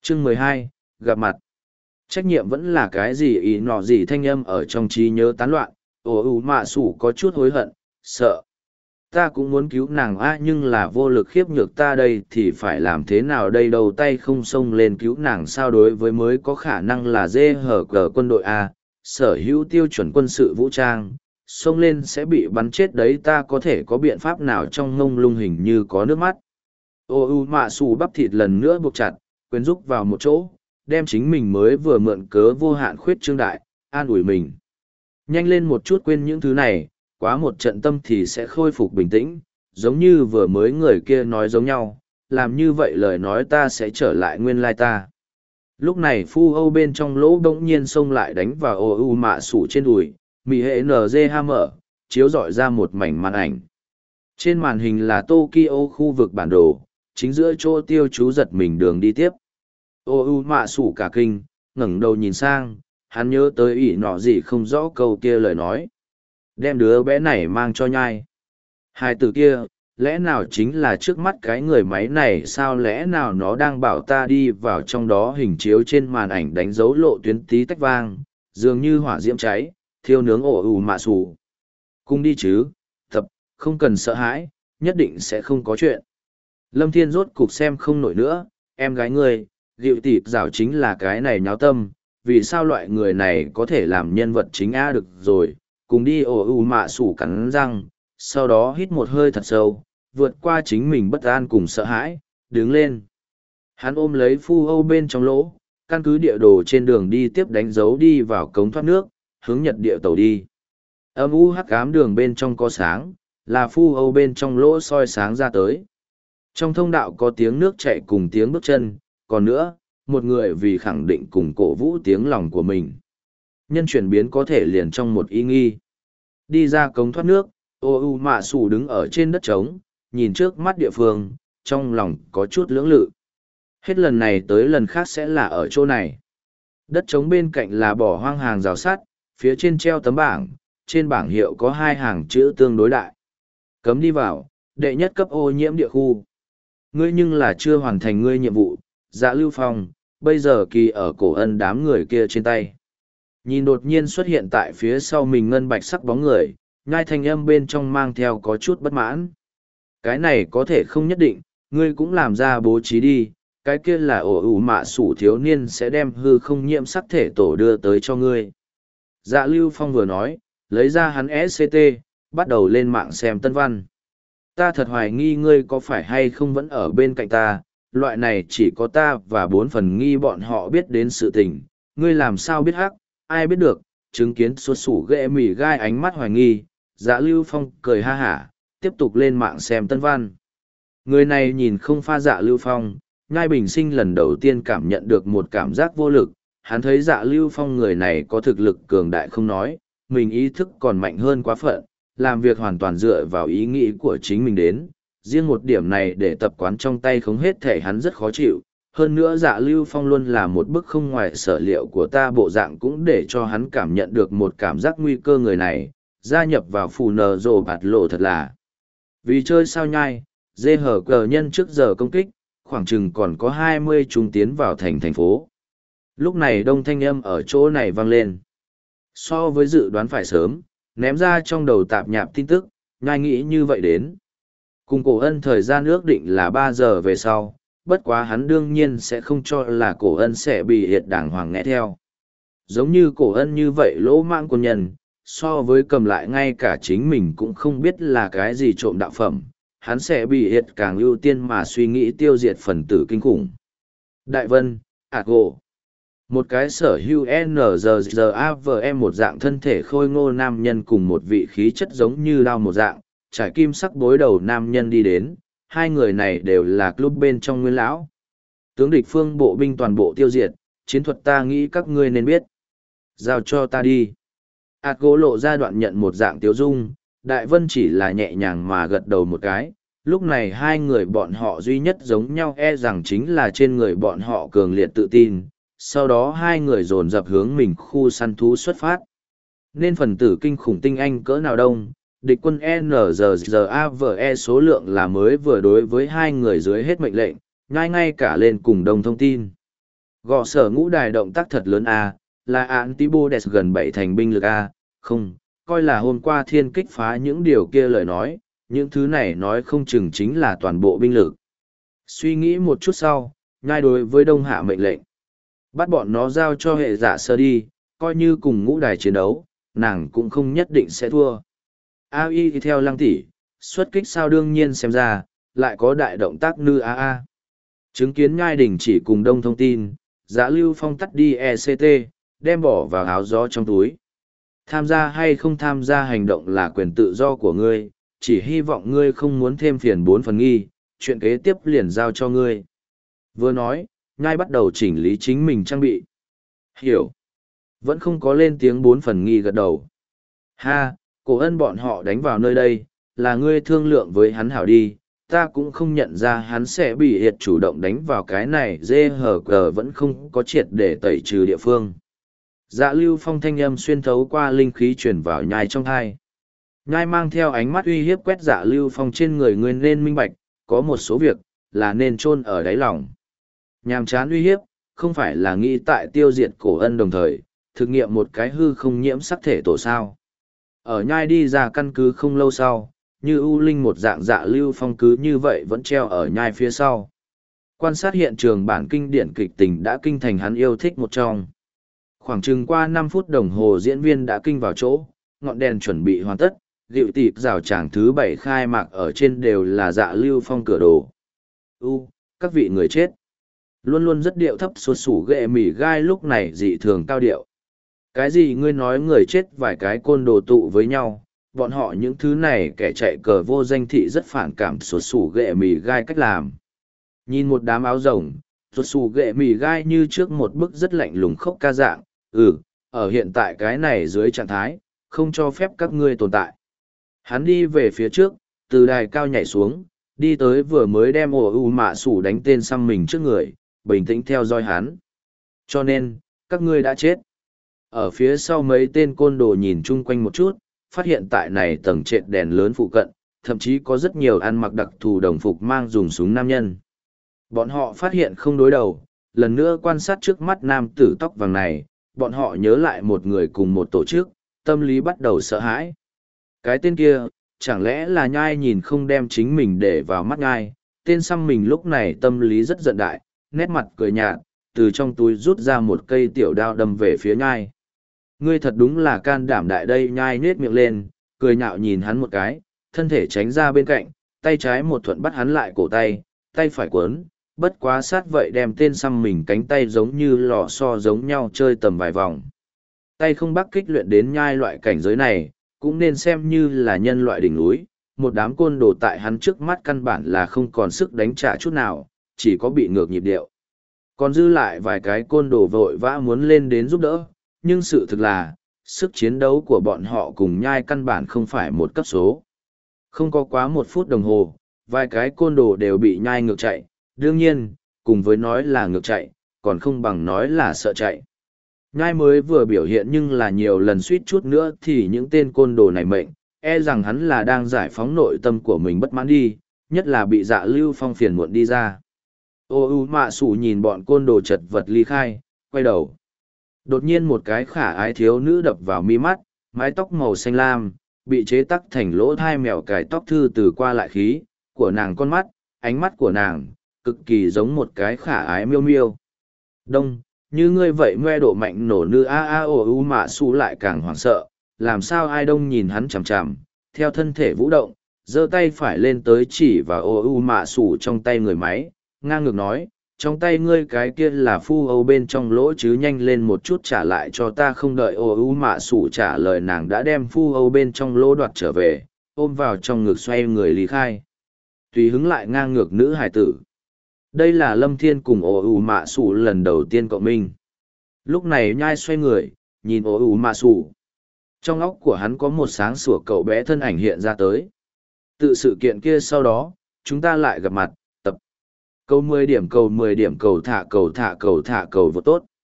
Chương 12, gặp mặt. Trách nhiệm vẫn là cái gì ý nọ gì thanh âm ở trong trí nhớ tán loạn, mạ sủ có chút hối hận, sợ. Ta cũng muốn cứu nàng nhưng là vô lực khiếp nhược ta đây thì phải làm thế nào đây đầu tay không xông lên cứu nàng sao đối với mới có khả năng là dê hở cờ quân đội sở hữu tiêu chuẩn quân sự vũ trang, xông lên sẽ bị bắn chết đấy ta có thể có biện pháp nào trong ngông lung hình như có nước mắt. Mạ sủ bắp thịt lần nữa buộc chặt, quyến rúc vào một chỗ, đem chính mình mới vừa mượn cớ vô hạn khuyết trương đại, an ủi mình. Nhanh lên một chút quên những thứ này, quá một trận tâm thì sẽ khôi phục bình tĩnh, giống như vừa mới người kia nói giống nhau, làm như vậy lời nói ta sẽ trở lại nguyên lai ta. Lúc này phu âu bên trong lỗ bỗng nhiên xông lại đánh vào mạ sủ trên đùi, mì hệ NG mở, chiếu dọi ra một mảnh màn ảnh. Trên màn hình là Tokyo khu vực bản đồ, chính giữa chỗ tiêu chú giật mình đường đi tiếp. Mạ sủ cả kinh, ngẩng đầu nhìn sang, hắn nhớ tới ỷ nọ gì không rõ câu kia lời nói. Đem đứa bé này mang cho nhai. Hai từ kia, lẽ nào chính là trước mắt cái người máy này sao lẽ nào nó đang bảo ta đi vào trong đó hình chiếu trên màn ảnh đánh dấu lộ tuyến tí tách vang, dường như hỏa diễm cháy, thiêu nướng mạ sủ. Cùng đi chứ, tập, không cần sợ hãi, nhất định sẽ không có chuyện. Lâm Thiên rốt cục xem không nổi nữa, em gái ngươi, Diệu Tịp Giảo chính là cái này nháo tâm, vì sao loại người này có thể làm nhân vật chính được rồi, cùng đi mạ sủ cắn răng, sau đó hít một hơi thật sâu, vượt qua chính mình bất an cùng sợ hãi, đứng lên. Hắn ôm lấy phu âu bên trong lỗ, căn cứ địa đồ trên đường đi tiếp đánh dấu đi vào cống thoát nước, hướng nhật địa tàu đi. Âm hắc ám đường bên trong có sáng, là phu âu bên trong lỗ soi sáng ra tới. Trong thông đạo có tiếng nước chảy cùng tiếng bước chân, còn nữa, một người vì khẳng định cùng cổ vũ tiếng lòng của mình. Nhân chuyển biến có thể liền trong một ý nghi. Đi ra cống thoát nước, mạ sủ đứng ở trên đất trống, nhìn trước mắt địa phương, trong lòng có chút lưỡng lự. Hết lần này tới lần khác sẽ là ở chỗ này. Đất trống bên cạnh là bỏ hoang hàng rào sắt, phía trên treo tấm bảng, trên bảng hiệu có hai hàng chữ tương đối đại. Cấm đi vào, đệ nhất cấp ô nhiễm địa khu. Ngươi nhưng là chưa hoàn thành ngươi nhiệm vụ, Dạ Lưu Phong, bây giờ kỳ ở cổ ân đám người kia trên tay. Nhìn đột nhiên xuất hiện tại phía sau mình ngân bạch sắc bóng người, nhai thanh âm bên trong mang theo có chút bất mãn. Cái này có thể không nhất định, ngươi cũng làm ra bố trí đi, cái kia là mạ sủ thiếu niên sẽ đem hư không nhiễm sắc thể tổ đưa tới cho ngươi. Dạ Lưu Phong vừa nói, lấy ra hắn SCT, bắt đầu lên mạng xem tân văn. Ta thật hoài nghi ngươi có phải hay không vẫn ở bên cạnh ta, loại này chỉ có ta và 4 phần nghi bọn họ biết đến sự tình, ngươi làm sao biết hắc, ai biết được, chứng kiến xuất sủ ghệ mỉ gai ánh mắt hoài nghi, Dạ Lưu Phong cười ha hả, tiếp tục lên mạng xem tân văn. Người này nhìn không pha Dạ Lưu Phong, Nhai Bình Sinh lần đầu tiên cảm nhận được một cảm giác vô lực, hắn thấy Dạ Lưu Phong người này có thực lực cường đại không nói, mình ý thức còn mạnh hơn quá phận, làm việc hoàn toàn dựa vào ý nghĩ của chính mình đến. Riêng một điểm này để tập quán trong tay không hết thể hắn rất khó chịu. Hơn nữa Dạ Lưu Phong luôn là một bức không ngoài sở liệu của ta bộ dạng cũng để cho hắn cảm nhận được một cảm giác nguy cơ người này, gia nhập vào phù nờ rồ bạt lộ thật là. Vì chơi sao nhai, dê hở cờ nhân trước giờ công kích, khoảng chừng còn có 20 chúng tiến vào thành phố. Lúc này đông thanh âm ở chỗ này vang lên. So với dự đoán phải sớm, ném ra trong đầu tạp nhạp tin tức, nhai nghĩ như vậy đến. Cùng cổ ân thời gian ước định là 3 giờ về sau, bất quá hắn đương nhiên sẽ không cho là cổ ân sẽ bị hiệt đảng hoàng nghe theo. Giống như cổ ân như vậy lỗ mạng quân nhân, so với cầm lại ngay cả chính mình cũng không biết là cái gì trộm đạo phẩm, hắn sẽ bị hiệt càng ưu tiên mà suy nghĩ tiêu diệt phần tử kinh khủng. Đại Vân, Gỗ. Một cái sở hữu NGZAVM một dạng thân thể khôi ngô nam nhân cùng một vị khí chất giống như đao một dạng, trải kim sắc bối đầu nam nhân đi đến, hai người này đều là club bên trong nguyên lão. Tướng địch phương bộ binh toàn bộ tiêu diệt, chiến thuật ta nghĩ các ngươi nên biết. Giao cho ta đi. Gỗ lộ ra đoạn nhận một dạng tiếu dung, Đại Vân chỉ là nhẹ nhàng mà gật đầu một cái. Lúc này hai người bọn họ duy nhất giống nhau rằng chính là trên người bọn họ cường liệt tự tin. Sau đó hai người dồn dập hướng mình khu săn thú xuất phát. Nên phần tử kinh khủng tinh anh cỡ nào đông, địch quân NGZAVE số lượng là mới vừa đối với hai người dưới hết mệnh lệnh, ngay cả lên cùng đồng thông tin. Gò sở ngũ đài động tác thật lớn a, là Antipodes gần 7 thành binh lực a, không, coi là hôm qua thiên kích phá những điều kia lời nói, những thứ này nói không chừng chính là toàn bộ binh lực. Suy nghĩ một chút sau, nhai đối với Đông Hạ mệnh lệnh. Bắt bọn nó giao cho hệ giả sơ đi, coi như cùng ngũ đài chiến đấu, nàng cũng không nhất định sẽ thua. AI theo lăng tỷ, xuất kích sao đương nhiên xem ra, lại có đại động tác nư AA. Chứng kiến nhai đình chỉ cùng đông thông tin, Dạ Lưu Phong tắt đi ECT, đem bỏ vào áo gió trong túi. Tham gia hay không tham gia hành động là quyền tự do của ngươi, chỉ hy vọng ngươi không muốn thêm phiền 4 phần nghi, chuyện kế tiếp liền giao cho ngươi. Vừa nói, nhai bắt đầu chỉnh lý chính mình trang bị. Hiểu. Vẫn không có lên tiếng 4 phần nghi gật đầu. Ha, cổ ân bọn họ đánh vào nơi đây, là ngươi thương lượng với hắn hảo đi, ta cũng không nhận ra hắn sẽ bị hiệt chủ động đánh vào cái này, dê hở cờ vẫn không có triệt để tẩy trừ địa phương. Dạ Lưu Phong thanh âm xuyên thấu qua linh khí truyền vào nhai trong thai. Nhai mang theo ánh mắt uy hiếp quét Dạ Lưu Phong trên người ngươi nên minh bạch, có một số việc, là nên chôn ở đáy lòng. Nhàm chán uy hiếp, không phải là nghĩ tại tiêu diệt cổ ân đồng thời, thực nghiệm một cái hư không nhiễm sắc thể tổ sao. Ở nhai đi ra căn cứ không lâu sau, như ưu linh một dạng Dạ Lưu Phong cứ như vậy vẫn treo ở nhai phía sau. Quan sát hiện trường bản kinh điển kịch tình đã kinh thành hắn yêu thích một trong. Khoảng chừng qua 5 phút đồng hồ diễn viên đã kinh vào chỗ, ngọn đèn chuẩn bị hoàn tất, rượu tịp rào tràng thứ 7 khai mạc ở trên đều là Dạ Lưu Phong cửa đồ. Các vị người chết. Luôn luôn rất điệu thấp sụt sủ ghệ mỉ gai lúc này dị thường cao điệu. Cái gì ngươi nói người chết vài cái côn đồ tụ với nhau, bọn họ những thứ này kẻ chạy cờ vô danh thị rất phản cảm sụt sủ ghệ mỉ gai cách làm. Nhìn một đám áo rồng, sụt sủ ghệ mỉ gai như trước một bức rất lạnh lùng khốc ca dạng, ở hiện tại cái này dưới trạng thái, không cho phép các ngươi tồn tại. Hắn đi về phía trước, từ đài cao nhảy xuống, đi tới vừa mới đem ổ u mạ sủ đánh tên xăm mình trước người, bình tĩnh theo dõi hắn. Cho nên, các ngươi đã chết. Ở phía sau mấy tên côn đồ nhìn chung quanh một chút, phát hiện tại này tầng trệt đèn lớn phụ cận, thậm chí có rất nhiều ăn mặc đặc thù đồng phục mang dùng súng nam nhân. Bọn họ phát hiện không đối đầu, lần nữa quan sát trước mắt nam tử tóc vàng này, bọn họ nhớ lại một người cùng một tổ chức, tâm lý bắt đầu sợ hãi. Cái tên kia, chẳng lẽ là nhai nhìn không đem chính mình để vào mắt nhai, tên xăm mình lúc này tâm lý rất giận đại, nét mặt cười nhạt, từ trong túi rút ra một cây tiểu đao đâm về phía nhai. Ngươi thật đúng là can đảm đại đây, nhai nết miệng lên, cười nhạo nhìn hắn một cái, thân thể tránh ra bên cạnh, tay trái một thuận bắt hắn lại cổ tay, tay phải quấn, bất quá sát vậy đem tên xăm mình cánh tay giống như lò xo giống nhau chơi tầm vài vòng. Tay không bắc kích luyện đến nhai loại cảnh giới này, cũng nên xem như là nhân loại đỉnh núi, một đám côn đồ tại hắn trước mắt căn bản là không còn sức đánh trả chút nào, chỉ có bị ngược nhịp điệu. Còn dư lại vài cái côn đồ vội vã muốn lên đến giúp đỡ, nhưng sự thực là, sức chiến đấu của bọn họ cùng nhai căn bản không phải một cấp số. Không có quá 1 phút đồng hồ, vài cái côn đồ đều bị nhai ngược chạy, đương nhiên, cùng với nói là ngược chạy, còn không bằng nói là sợ chạy. Nhai mới vừa biểu hiện nhưng là nhiều lần suýt chút nữa thì những tên côn đồ này mệnh, e rằng hắn là đang giải phóng nội tâm của mình bất mãn đi, nhất là bị Dạ Lưu Phong phiền muộn đi ra. Mạ Sủ nhìn bọn côn đồ chật vật ly khai, quay đầu. Đột nhiên một cái khả ái thiếu nữ đập vào mi mắt, mái tóc màu xanh lam, bị chế tắc thành lỗ thai mèo cài tóc thư từ qua lại khí, của nàng con mắt, ánh mắt của nàng, cực kỳ giống một cái khả ái miêu miêu. Đông, như ngươi vậy ngoe độ mạnh nổ nư Mạ Sủ lại càng hoảng sợ, làm sao ai đông nhìn hắn chằm chằm, theo thân thể vũ động, giơ tay phải lên tới chỉ vào Mạ Sủ trong tay người máy, ngang ngược nói, trong tay ngươi cái kia là phu âu bên trong lỗ chứ, nhanh lên một chút trả lại cho ta. Không đợi Mạ Sủ trả lời, nàng đã đem phu âu bên trong lỗ đoạt trở về, ôm vào trong ngực xoay người lý khai. Tùy hứng lại ngang ngược nữ hải tử. Đây là Lâm Thiên cùng Mạ Sủ lần đầu tiên cộng minh. Lúc này nhai xoay người, nhìn Mạ Sủ. Trong óc của hắn có một sáng sủa cậu bé thân ảnh hiện ra tới. Tự sự kiện kia sau đó, chúng ta lại gặp mặt. Cầu 10 điểm, cầu 10 điểm, cầu thả cầu thả cầu thả cầu vô tốt.